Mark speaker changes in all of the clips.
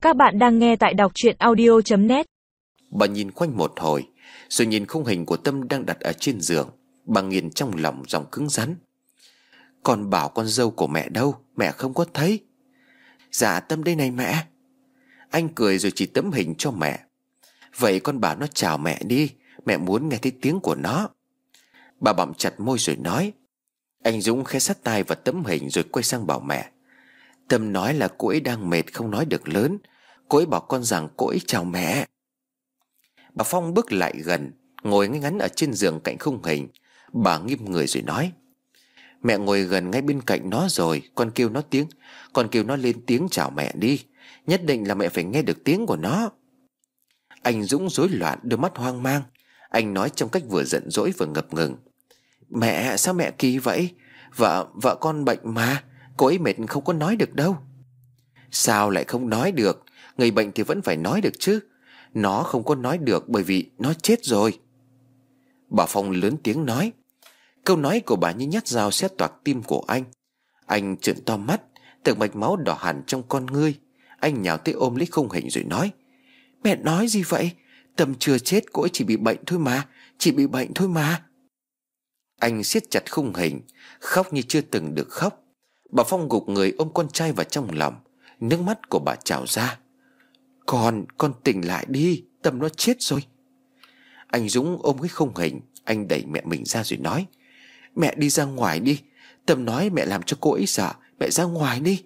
Speaker 1: Các bạn đang nghe tại đọc truyện audio.net.
Speaker 2: Bà nhìn quanh một hồi, rồi nhìn khung hình của Tâm đang đặt ở trên giường. Bà nghiền trong lòng giọng cứng rắn: "Con bảo con dâu của mẹ đâu? Mẹ không có thấy." "Dạ Tâm đây này mẹ." Anh cười rồi chỉ tấm hình cho mẹ. "Vậy con bảo nó chào mẹ đi, mẹ muốn nghe thấy tiếng của nó." Bà bặm chặt môi rồi nói. Anh Dũng khẽ sát tai vào tấm hình rồi quay sang bảo mẹ: "Tâm nói là cô ấy đang mệt không nói được lớn. Cô ấy bảo con rằng cô ấy chào mẹ." Bà Phong bước lại gần, ngồi ngay ngắn ở trên giường cạnh khung hình. Bà nghiêm người rồi nói: "Mẹ ngồi gần ngay bên cạnh nó rồi, con kêu nó lên tiếng chào mẹ đi. Nhất định là mẹ phải nghe được tiếng của nó." Anh Dũng rối loạn, đôi mắt hoang mang. Anh nói trong cách vừa giận dỗi vừa ngập ngừng: "Mẹ, sao mẹ kỳ vậy? Vợ con bệnh mà, cô ấy mệt không có nói được đâu." "Sao lại không nói được? Người bệnh thì vẫn phải nói được chứ. Nó không có nói được bởi vì nó chết rồi." Bà Phong lớn tiếng nói. Câu nói của bà như nhát dao xé toạc tim của anh. Anh trợn to mắt, từng mạch máu đỏ hẳn trong con ngươi. Anh nhào tới ôm lấy khung hình rồi nói: "Mẹ nói gì vậy? Tâm chưa chết, cô ấy chỉ bị bệnh thôi mà. Chỉ bị bệnh thôi mà." Anh siết chặt khung hình, khóc như chưa từng được khóc. Bà Phong gục người ôm con trai vào trong lòng. Nước mắt của bà trào ra. Con tỉnh lại đi, Tâm nó chết rồi." Anh Dũng ôm cái khung hình. Anh đẩy mẹ mình ra rồi nói: "Mẹ đi ra ngoài đi. Tâm nói mẹ làm cho cô ấy sợ. Mẹ ra ngoài đi."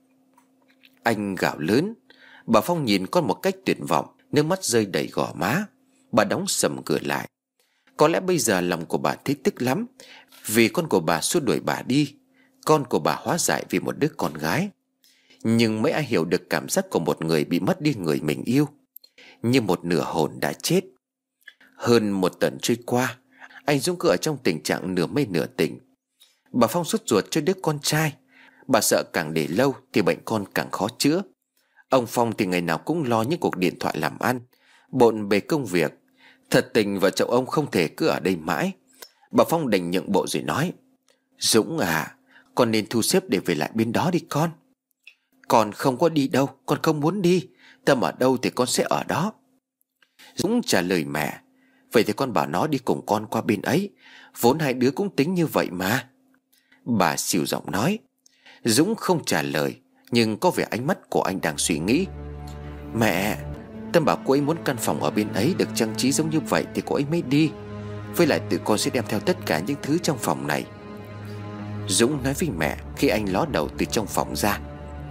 Speaker 2: Anh gào lớn. Bà Phong nhìn con một cách tuyệt vọng, nước mắt rơi đầy gò má. Bà đóng sầm cửa lại. Có lẽ bây giờ lòng của bà thấy tức lắm, vì con của bà xua đuổi bà đi. Con của bà hóa dại vì một đứa con gái. Nhưng mấy ai hiểu được cảm giác của một người bị mất đi người mình yêu. Như một nửa hồn đã chết. Hơn một tuần trôi qua, anh Dũng cứ ở trong tình trạng nửa mê nửa tỉnh. Bà Phong sốt ruột cho đứa con trai. Bà sợ càng để lâu thì bệnh con càng khó chữa. Ông Phong thì ngày nào cũng lo những cuộc điện thoại làm ăn, bộn bề công việc. Thật tình vợ chồng ông không thể cứ ở đây mãi. Bà Phong đành nhượng bộ rồi nói: "Dũng à, con nên thu xếp để về lại bên đó đi con." "Con không có đi đâu, con không muốn đi. Tâm ở đâu thì con sẽ ở đó." Dũng trả lời mẹ: "Vậy thì con bảo nó đi cùng con qua bên ấy. Vốn hai đứa cũng tính như vậy mà." Bà xìu giọng nói. Dũng không trả lời, nhưng có vẻ ánh mắt của anh đang suy nghĩ. "Mẹ, Tâm bảo cô ấy muốn căn phòng ở bên ấy được trang trí giống như vậy thì cô ấy mới đi. Với lại tụi con sẽ đem theo tất cả những thứ trong phòng này." Dũng nói với mẹ khi anh ló đầu từ trong phòng ra: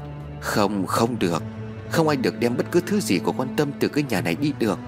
Speaker 2: Không được. Không ai được đem bất cứ thứ gì của con Tâm từ cái nhà này đi được."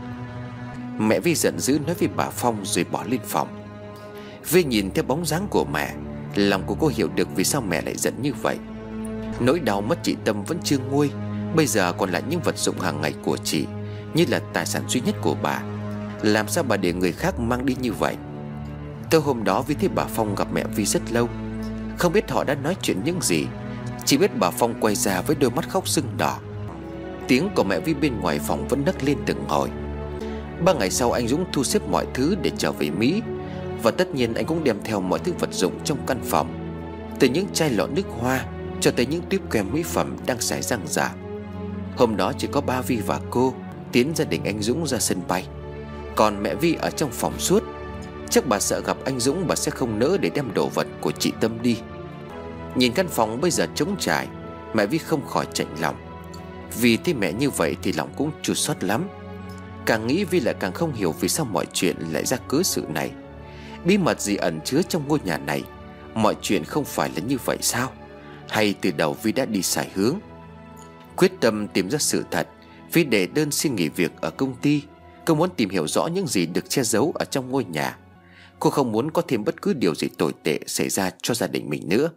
Speaker 2: Mẹ Vi giận dữ nói với bà Phong rồi bỏ lên phòng. Vi nhìn theo bóng dáng của mẹ, lòng của cô hiểu được vì sao mẹ lại giận như vậy. Nỗi đau mất chị Tâm vẫn chưa nguôi. Bây giờ còn lại những vật dụng hàng ngày của chị, như là tài sản duy nhất của bà. Làm sao bà để người khác mang đi như vậy? Tối hôm đó Vi thấy bà Phong gặp mẹ Vi rất lâu. Không biết họ đã nói chuyện những gì, chỉ biết bà Phong quay ra với đôi mắt khóc sưng đỏ. Tiếng của mẹ Vi bên ngoài phòng vẫn nấc lên từng hồi. 3 ngày sau anh Dũng thu xếp mọi thứ để trở về Mỹ. Và tất nhiên anh cũng đem theo mọi thứ vật dụng trong căn phòng, từ những chai lọ nước hoa cho tới những tuyếp kem mỹ phẩm đang xài răng rả. Hôm đó chỉ có ba Vi và cô tiến gia đình anh Dũng ra sân bay. Còn mẹ Vi ở trong phòng suốt. Chắc bà sợ gặp anh Dũng, bà sẽ không nỡ để đem đồ vật của chị Tâm đi. Nhìn căn phòng bây giờ trống trải, mẹ Vi không khỏi chạnh lòng. Vì thấy mẹ như vậy thì lòng cũng chua xót lắm. Càng nghĩ Vi lại càng không hiểu vì sao mọi chuyện lại ra cớ sự này. Bí mật gì ẩn chứa trong ngôi nhà này? Mọi chuyện không phải là như vậy sao? Hay từ đầu Vi đã đi sai hướng? Quyết tâm tìm ra sự thật, Vi đệ đơn xin nghỉ việc ở công ty. Cô muốn tìm hiểu rõ những gì được che giấu ở trong ngôi nhà. Cô không muốn có thêm bất cứ điều gì tồi tệ xảy ra cho gia đình mình nữa.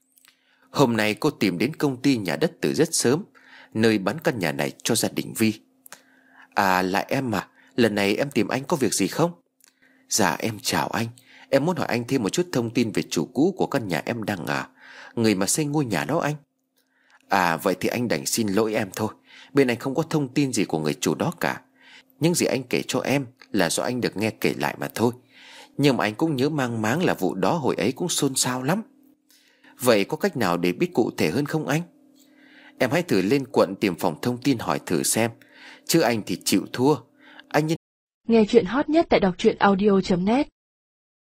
Speaker 2: Hôm nay cô tìm đến công ty nhà đất từ rất sớm, nơi bán căn nhà này cho gia đình Vi. "À, lại em à, lần này em tìm anh có việc gì không?" "Dạ em chào anh. Em muốn hỏi anh thêm một chút thông tin về chủ cũ của căn nhà em đang ở, người mà xây ngôi nhà đó anh." "À vậy thì anh đành xin lỗi em thôi. Bên anh không có thông tin gì của người chủ đó cả. Những gì anh kể cho em là do anh được nghe kể lại mà thôi. Nhưng mà anh cũng nhớ mang máng là vụ đó hồi ấy cũng xôn xao lắm. Vậy có cách nào để biết cụ thể hơn không anh?" Em hãy thử lên quận tìm phòng thông tin hỏi thử xem. Chứ anh thì chịu thua. Anh
Speaker 3: Nghe chuyện hot nhất tại đọc truyện audio.net.